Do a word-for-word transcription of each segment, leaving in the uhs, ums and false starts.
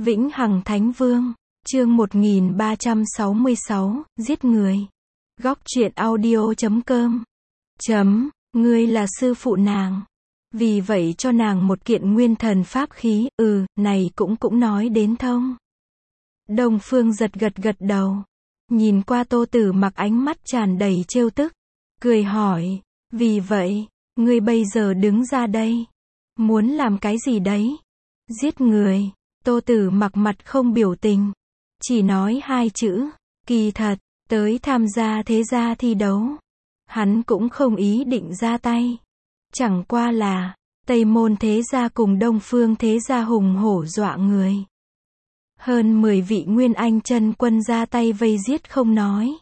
Vĩnh Hằng Thánh Vương, chương một nghìn ba trăm sáu mươi sáu, giết người. Góc truyện audio chấm com. Chấm, ngươi là sư phụ nàng. Vì vậy cho nàng một kiện nguyên thần pháp khí, ừ, này cũng cũng nói đến thông. Đông Phương giật gật gật đầu. Nhìn qua Tô Tử Mặc ánh mắt tràn đầy trêu tức. Cười hỏi, vì vậy, ngươi bây giờ đứng ra đây. Muốn làm cái gì đấy? Giết người. Tô Tử Mặc mặt không biểu tình. Chỉ nói hai chữ, kỳ thật, tới tham gia thế gia thi đấu. Hắn cũng không ý định ra tay. Chẳng qua là, Tây Môn thế gia cùng Đông Phương thế gia hùng hổ dọa người. Hơn mười vị Nguyên Anh chân quân ra tay vây giết không nói.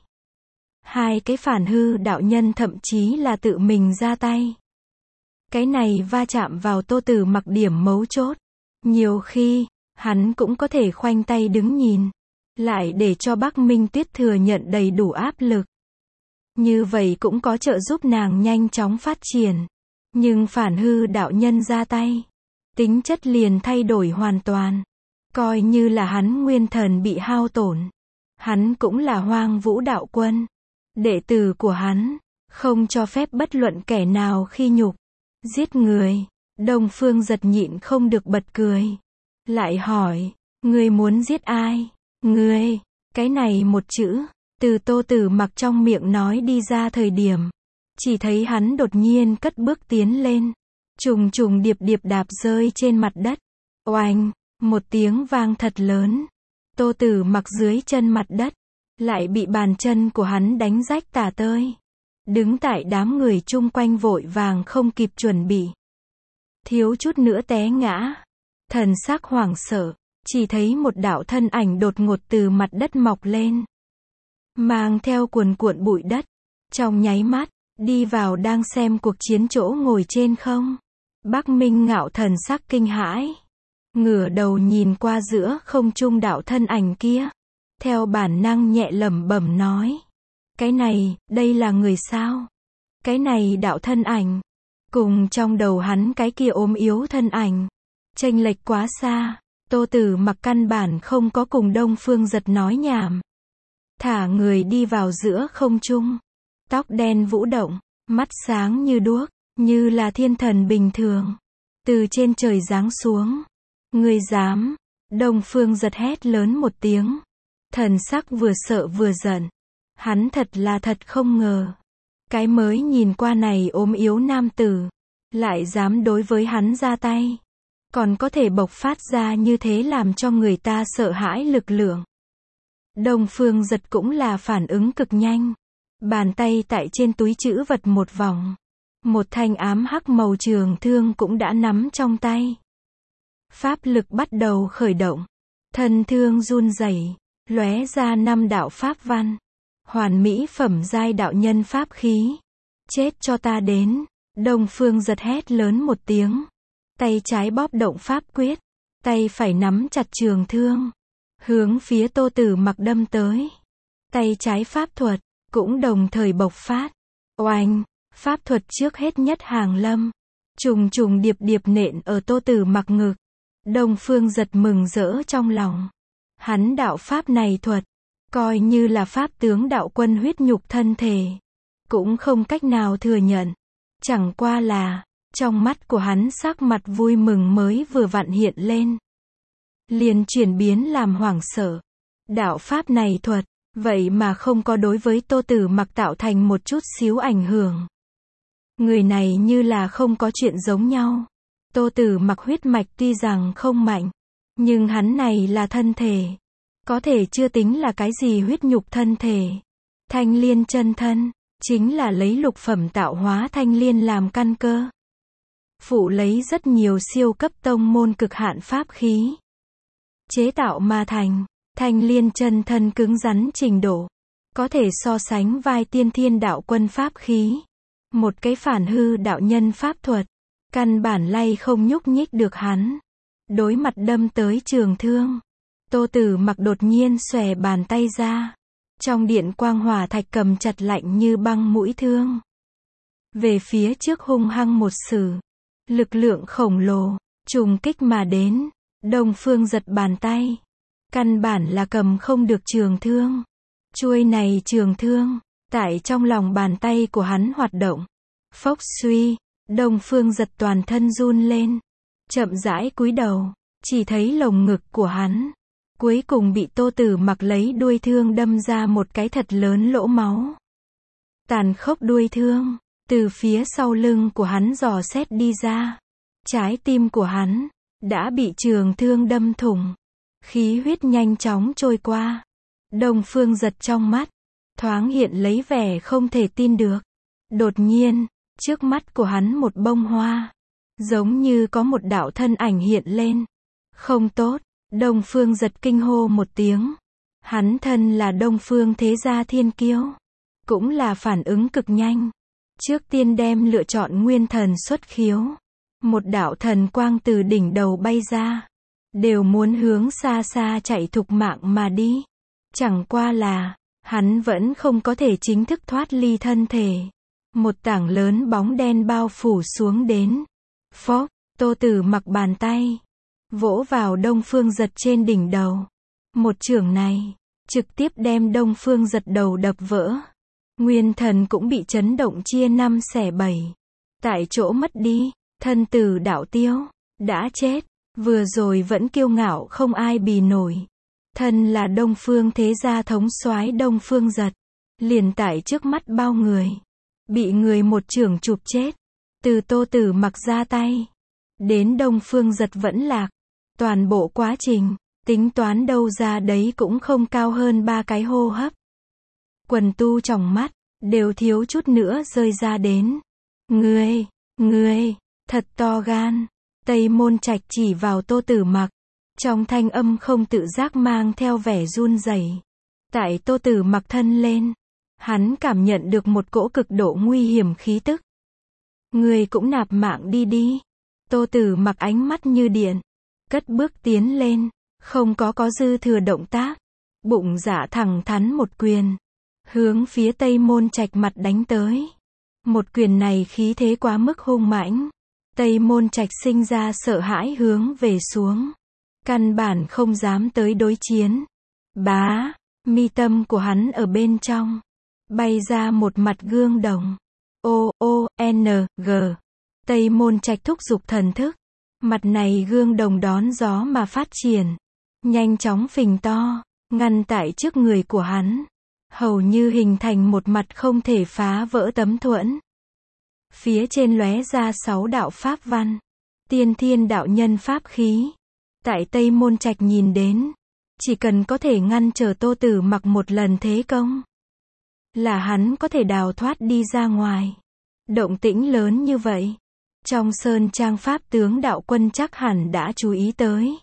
Hai cái phản hư đạo nhân thậm chí là tự mình ra tay. Cái này va chạm vào Tô Tử Mặc điểm mấu chốt. Nhiều khi, hắn cũng có thể khoanh tay đứng nhìn. Lại để cho Bắc Minh Tuyết thừa nhận đầy đủ áp lực. Như vậy cũng có trợ giúp nàng nhanh chóng phát triển. Nhưng phản hư đạo nhân ra tay. Tính chất liền thay đổi hoàn toàn. Coi như là hắn nguyên thần bị hao tổn. Hắn cũng là Hoang Vũ đạo quân. Đệ tử của hắn. Không cho phép bất luận kẻ nào khi nhục. Giết người. Đông Phương giật nhịn không được bật cười. Lại hỏi. Ngươi muốn giết ai? Ngươi. Cái này một chữ. Từ Tô Tử Mặc trong miệng nói đi ra thời điểm. Chỉ thấy hắn đột nhiên cất bước tiến lên. Trùng trùng điệp điệp đạp rơi trên mặt đất. Oanh. Một tiếng vang thật lớn. Tô Tử Mặc dưới chân mặt đất. Lại bị bàn chân của hắn đánh rách tả tơi. Đứng tại đám người chung quanh vội vàng không kịp chuẩn bị. Thiếu chút nữa té ngã. Thần sắc hoảng sợ. Chỉ thấy một đạo thân ảnh đột ngột từ mặt đất mọc lên. Mang theo cuồn cuộn bụi đất. Trong nháy mắt, đi vào đang xem cuộc chiến chỗ ngồi trên không. Bắc Minh Ngạo thần sắc kinh hãi. Ngửa đầu nhìn qua giữa không trung đạo thân ảnh kia. Theo bản năng nhẹ lẩm bẩm nói. Cái này, đây là người sao? Cái này đạo thân ảnh. Cùng trong đầu hắn cái kia ốm yếu thân ảnh. Chênh lệch quá xa. Tô Tử Mặc căn bản không có cùng Đông Phương giật nói nhảm. Thả người đi vào giữa không trung. Tóc đen vũ động. Mắt sáng như đuốc. Như là thiên thần bình thường. Từ trên trời giáng xuống. Ngươi dám. Đông Phương giật hét lớn một tiếng. Thần sắc vừa sợ vừa giận. Hắn thật là thật không ngờ. Cái mới nhìn qua này ốm yếu nam tử. Lại dám đối với hắn ra tay. Còn có thể bộc phát ra như thế làm cho người ta sợ hãi lực lượng. Đông Phương giật cũng là phản ứng cực nhanh. Bàn tay tại trên túi trữ vật một vòng. Một thanh ám hắc màu trường thương cũng đã nắm trong tay. Pháp lực bắt đầu khởi động. Thân thương run rẩy, lóe ra năm đạo pháp văn. Hoàn mỹ phẩm giai đạo nhân pháp khí. Chết cho ta đến. Đông Phương giật hét lớn một tiếng. Tay trái bóp động pháp quyết. Tay phải nắm chặt trường thương. Hướng phía Tô Tử Mặc đâm tới. Tay trái pháp thuật. Cũng đồng thời bộc phát. Oanh. Pháp thuật trước hết nhất hàng lâm. Trùng trùng điệp điệp nện ở Tô Tử Mặc ngực. Đông Phương giật mừng rỡ trong lòng. Hắn đạo pháp này thuật. Coi như là pháp tướng đạo quân huyết nhục thân thể. Cũng không cách nào thừa nhận. Chẳng qua là. Trong mắt của hắn sắc mặt vui mừng mới vừa vặn hiện lên. Liền chuyển biến làm hoảng sợ. Đạo pháp này thuật. Vậy mà không có đối với Tô Tử Mặc tạo thành một chút xíu ảnh hưởng. Người này như là không có chuyện giống nhau. Tô Tử Mặc huyết mạch tuy rằng không mạnh. Nhưng hắn này là thân thể. Có thể chưa tính là cái gì huyết nhục thân thể. Thanh liên chân thân. Chính là lấy lục phẩm tạo hóa thanh liên làm căn cơ. Phụ lấy rất nhiều siêu cấp tông môn cực hạn pháp khí. Chế tạo mà thành. Thanh liên chân thân cứng rắn trình độ. Có thể so sánh vai tiên thiên đạo quân pháp khí. Một cái phản hư đạo nhân pháp thuật. Căn bản lay không nhúc nhích được hắn. Đối mặt đâm tới trường thương. Tô Tử Mặc đột nhiên xòe bàn tay ra. Trong điện quang hỏa thạch cầm chặt lạnh như băng mũi thương. Về phía trước hung hăng một sử. Lực lượng khổng lồ. Trùng kích mà đến. Đông Phương giật bàn tay. Căn bản là cầm không được trường thương. Chuôi này trường thương, tại trong lòng bàn tay của hắn hoạt động. Phốc suy, Đông Phương giật toàn thân run lên. Chậm rãi cúi đầu, chỉ thấy lồng ngực của hắn. Cuối cùng bị Tô Tử Mặc lấy đuôi thương đâm ra một cái thật lớn lỗ máu. Tàn khốc đuôi thương, từ phía sau lưng của hắn dò xét đi ra. Trái tim của hắn, đã bị trường thương đâm thủng. Khí huyết nhanh chóng trôi qua. Đông Phương giật trong mắt, thoáng hiện lấy vẻ không thể tin được. Đột nhiên, trước mắt của hắn một bông hoa. Giống như có một đạo thân ảnh hiện lên. Không tốt, Đông Phương giật kinh hô một tiếng. Hắn thân là Đông Phương thế gia thiên kiêu. Cũng là phản ứng cực nhanh. Trước tiên đem lựa chọn nguyên thần xuất khiếu. Một đạo thần quang từ đỉnh đầu bay ra. Đều muốn hướng xa xa chạy thục mạng mà đi. Chẳng qua là, hắn vẫn không có thể chính thức thoát ly thân thể. Một tảng lớn bóng đen bao phủ xuống đến. Phốc, Tô Tử Mặc bàn tay. Vỗ vào Đông Phương giật trên đỉnh đầu. Một chưởng này, trực tiếp đem Đông Phương giật đầu đập vỡ. Nguyên thần cũng bị chấn động chia năm xẻ bảy. Tại chỗ mất đi, thân tử đạo tiêu, đã chết. Vừa rồi vẫn kiêu ngạo không ai bì nổi. Thân là Đông Phương thế gia thống soái Đông Phương giật. Liền tại trước mắt bao người. Bị người một chưởng chụp chết. Từ Tô Tử Mặc ra tay. Đến Đông Phương giật vẫn lạc. Toàn bộ quá trình, tính toán đâu ra đấy cũng không cao hơn ba cái hô hấp. Quần tu trong mắt, đều thiếu chút nữa rơi ra đến. Ngươi, ngươi, thật to gan. Tây Môn Trạch chỉ vào Tô Tử Mặc. Trong thanh âm không tự giác mang theo vẻ run rẩy. Tại Tô Tử Mặc thân lên, hắn cảm nhận được một cỗ cực độ nguy hiểm khí tức. Ngươi cũng nạp mạng đi đi. Tô Tử Mặc ánh mắt như điện. Cất bước tiến lên. Không có có dư thừa động tác. Bụng dạ thẳng thắn một quyền. Hướng phía Tây Môn Trạch mặt đánh tới. Một quyền này khí thế quá mức hung mãnh. Tây Môn Trạch sinh ra sợ hãi hướng về xuống. Căn bản không dám tới đối chiến. Bá, mi tâm của hắn ở bên trong. Bay ra một mặt gương đồng. O, O, N, G. Tây Môn Trạch thúc giục thần thức. Mặt này gương đồng đón gió mà phát triển. Nhanh chóng phình to, ngăn tại trước người của hắn. Hầu như hình thành một mặt không thể phá vỡ tấm thuẫn. Phía trên lóe ra sáu đạo pháp văn. Tiên thiên đạo nhân pháp khí. Tại Tây Môn Trạch nhìn đến. Chỉ cần có thể ngăn trở Tô Tử Mặc một lần thế công. Là hắn có thể đào thoát đi ra ngoài. Động tĩnh lớn như vậy. Trong sơn trang pháp tướng đạo quân chắc hẳn đã chú ý tới.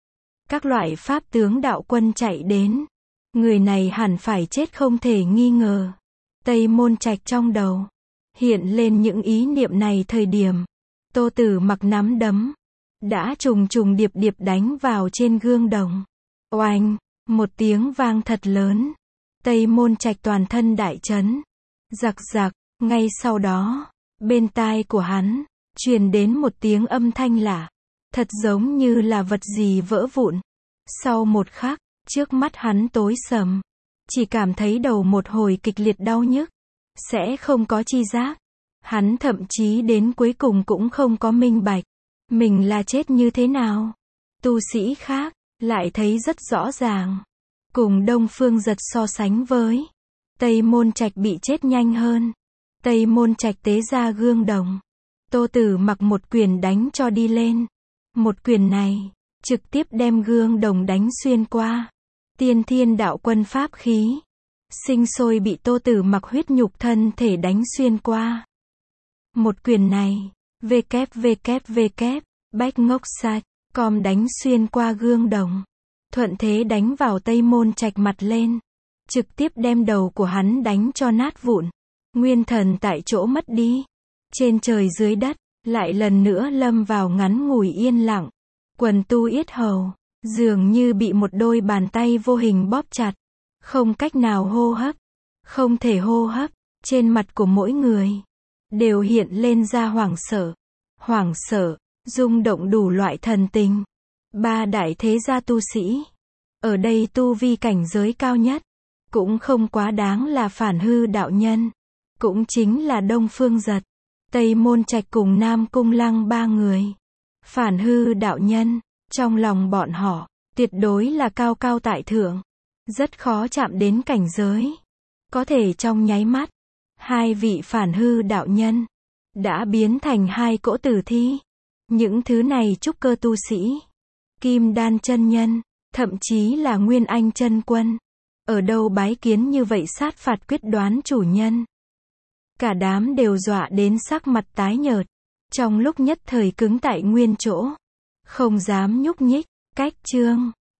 Các loại pháp tướng đạo quân chạy đến. Người này hẳn phải chết không thể nghi ngờ. Tây Môn Trạch trong đầu. Hiện lên những ý niệm này thời điểm. Tô Tử Mặc nắm đấm. Đã trùng trùng điệp điệp đánh vào trên gương đồng. Oanh, một tiếng vang thật lớn. Tây Môn Trạch toàn thân đại chấn. Giặc giặc, ngay sau đó, bên tai của hắn, truyền đến một tiếng âm thanh lạ. Thật giống như là vật gì vỡ vụn. Sau một khắc, trước mắt hắn tối sầm. Chỉ cảm thấy đầu một hồi kịch liệt đau nhức. Sẽ không có chi giác. Hắn thậm chí đến cuối cùng cũng không có minh bạch. Mình là chết như thế nào? Tu sĩ khác, lại thấy rất rõ ràng. Cùng Đông Phương giật so sánh với. Tây Môn Trạch bị chết nhanh hơn. Tây Môn Trạch tế ra gương đồng. Tô Tử Mặc một quyền đánh cho đi lên. Một quyền này, trực tiếp đem gương đồng đánh xuyên qua. Tiên thiên đạo quân pháp khí. Sinh sôi bị Tô Tử Mặc huyết nhục thân thể đánh xuyên qua. Một quyền này, vê kép vê kép vê kép, bách ngốc sạch, com đánh xuyên qua gương đồng. Thuận thế đánh vào Tây Môn Trạch mặt lên. Trực tiếp đem đầu của hắn đánh cho nát vụn. Nguyên thần tại chỗ mất đi. Trên trời dưới đất, lại lần nữa lâm vào ngắn ngủi yên lặng. Quần tu yết hầu, dường như bị một đôi bàn tay vô hình bóp chặt. Không cách nào hô hấp. Không thể hô hấp. Trên mặt của mỗi người, đều hiện lên ra hoảng sợ. Hoảng sợ, rung động đủ loại thần tình. Ba đại thế gia tu sĩ. Ở đây tu vi cảnh giới cao nhất, cũng không quá đáng là Phản Hư đạo nhân, cũng chính là Đông Phương Giật, Tây Môn Trạch cùng Nam Cung Lăng ba người. Phản Hư đạo nhân, trong lòng bọn họ, tuyệt đối là cao cao tại thượng, rất khó chạm đến cảnh giới. Có thể trong nháy mắt, hai vị Phản Hư đạo nhân đã biến thành hai cỗ tử thi. Những thứ này trúc cơ tu sĩ, Kim Đan chân nhân, thậm chí là Nguyên Anh chân quân, ở đâu bái kiến như vậy sát phạt quyết đoán chủ nhân. Cả đám đều dọa đến sắc mặt tái nhợt, trong lúc nhất thời cứng tại nguyên chỗ, không dám nhúc nhích. Cách chương